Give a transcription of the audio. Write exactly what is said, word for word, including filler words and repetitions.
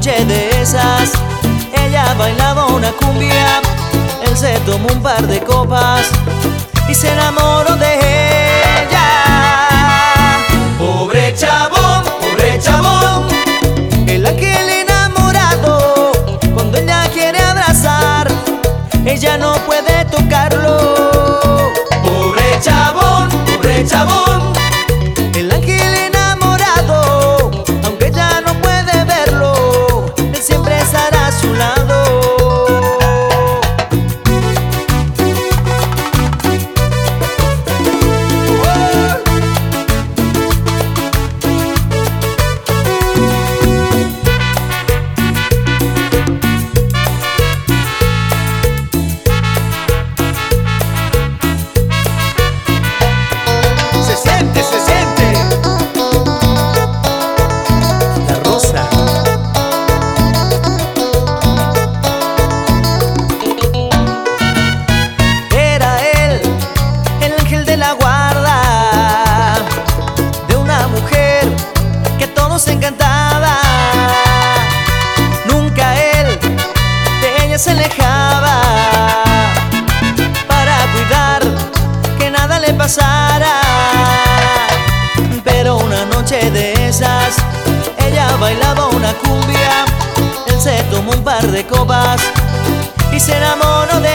noche de esas, ella bailaba una cumbia, él se tomó un par de copas y se enamoró de ella. Pobre chabón, pobre chabón, el ángel enamorado, cuando ella quiere abrazar, ella no puede tocarlo. Pobre chabón, pobre chabón, el ángel enamorado, aunque ella no puede verlo, él siempre estará a su lado. Se encantaba, nunca él de ella se alejaba, para cuidar que nada le pasara. Pero una noche de esas, ella bailaba una cumbia, él se tomó un par de copas y se enamoró de